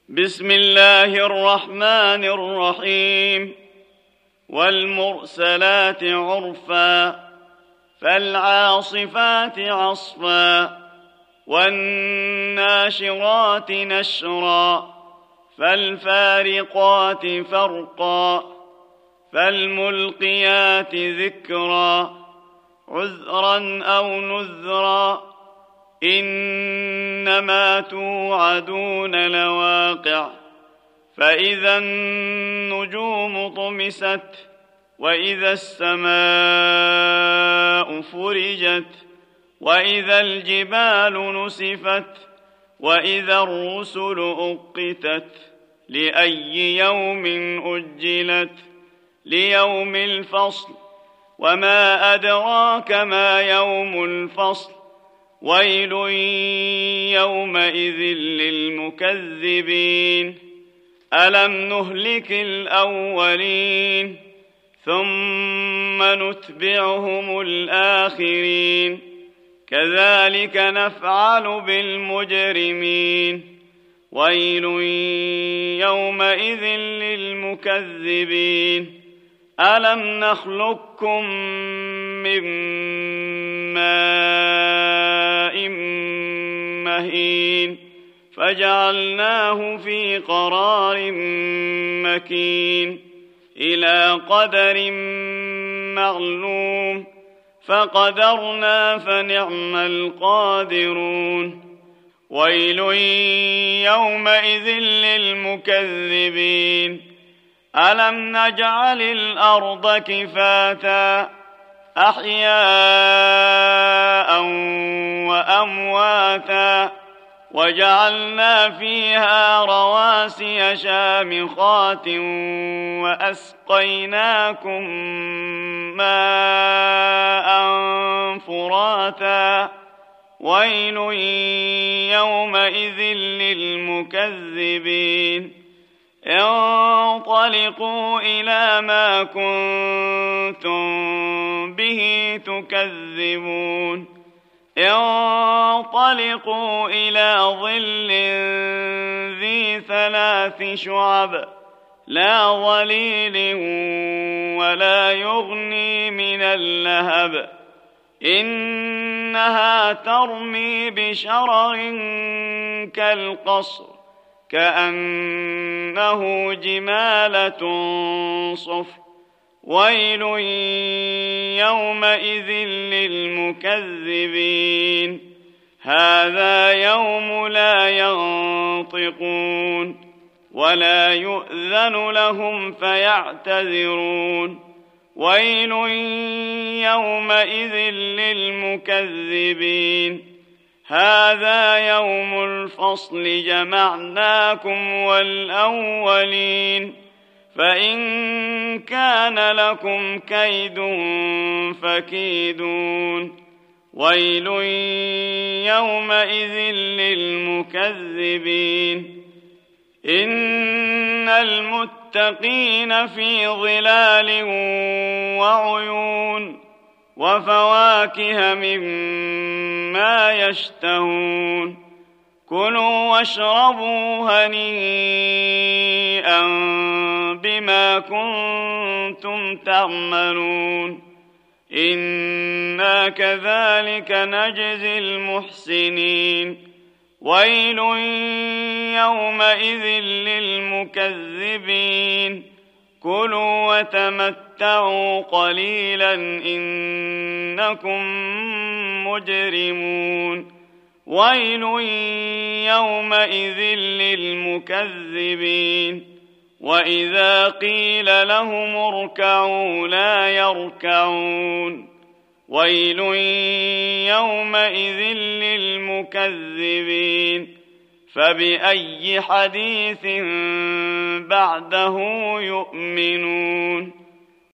بسم الله الرحمن الرحيم والمرسلات عرفا فالعاصفات عصفا والناشرات نشرا فالفارقات فرقا فالملقيات ذكرا عذرا أو نذرا إنما توعدون لواقع فإذا النجوم طمست وإذا السماء فرجت وإذا الجبال نسفت وإذا الرسل أقتت لأي يوم أجلت ليوم الفصل وما أدراك ما يوم الفصل ويل يومئذ للمكذبين ألم نهلك الأولين ثم نتبعهم الآخرين كذلك نفعل بالمجرمين ويل يومئذ للمكذبين ألم نخلقكم من ماء مهين فجعلناه في قرار مكين إلى قدر معلوم فقدرنا فنعم القادرون ويل يومئذ للمكذبين ألم نجعل الأرض كفاتا أحياء وأمواتا وجعلنا فيها رواسي شامخات وأسقيناكم ماء فراتا ويل يومئذ للمكذبين انطلقوا إلى ما كنتم به تكذبون انطلقوا إلى ظل ذي 3 شعب لا ظليل ولا يغني من اللهب إنها ترمي بشرر كالقصر كأنه جمالة صفر ويل يومئذ للمكذبين هذا يوم لا ينطقون ولا يؤذن لهم فيعتذرون ويل يومئذ للمكذبين هذا يوم الفصل جمعناكم والأولين فإن كان لكم كيد فكيدون ويل يومئذ للمكذبين إن المتقين في ظلال وعيون وفواكه مما يشتهون كلوا واشربوا هنيئا بما كنتم تعملون إنا كذلك نجزي المحسنين ويل يومئذ للمكذبين كلوا وتمتعوا قليلا إنكم مجرمون ويل يومئذ للمكذبين وإذا قيل لهم اركعوا لا يركعون ويل يومئذ للمكذبين فبأي حديث بعده يؤمنون